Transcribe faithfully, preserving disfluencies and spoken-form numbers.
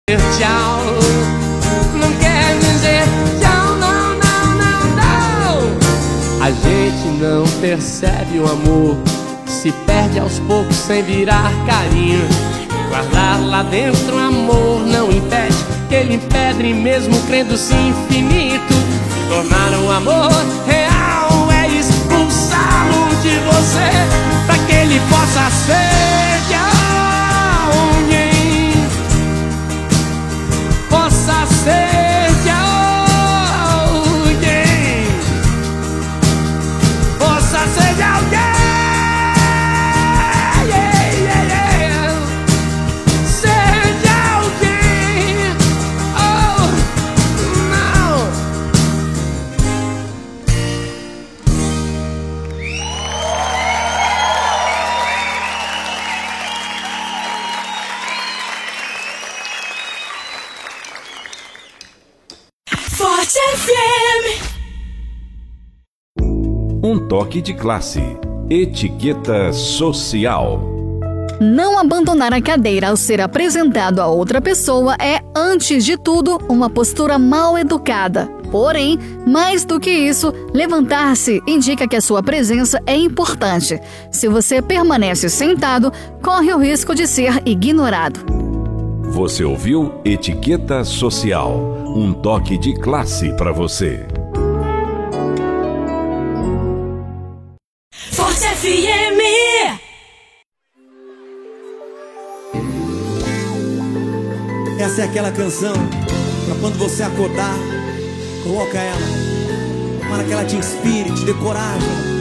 Tchau, não quer dizer tchau, não, não, não, não. A gente não percebe o amor, se perde aos poucos sem virar carinho. Guardar lá dentro o amor não impede que ele impedre, mesmo crendo-se infinito. Tornar o amor real é expulsá-lo de você, pra que ele possa ser de alguém, possa ser de alguém, possa ser de alguém. Um toque de classe. Etiqueta social. Não abandonar a cadeira ao ser apresentado a outra pessoa é, antes de tudo, uma postura mal educada. Porém, mais do que isso, levantar-se indica que a sua presença é importante. Se você permanece sentado, corre o risco de ser ignorado. Você ouviu Etiqueta Social, um toque de classe para você. Forte F M. Essa é aquela canção pra quando você acordar, coloca ela, para que ela te inspire, te dê coragem.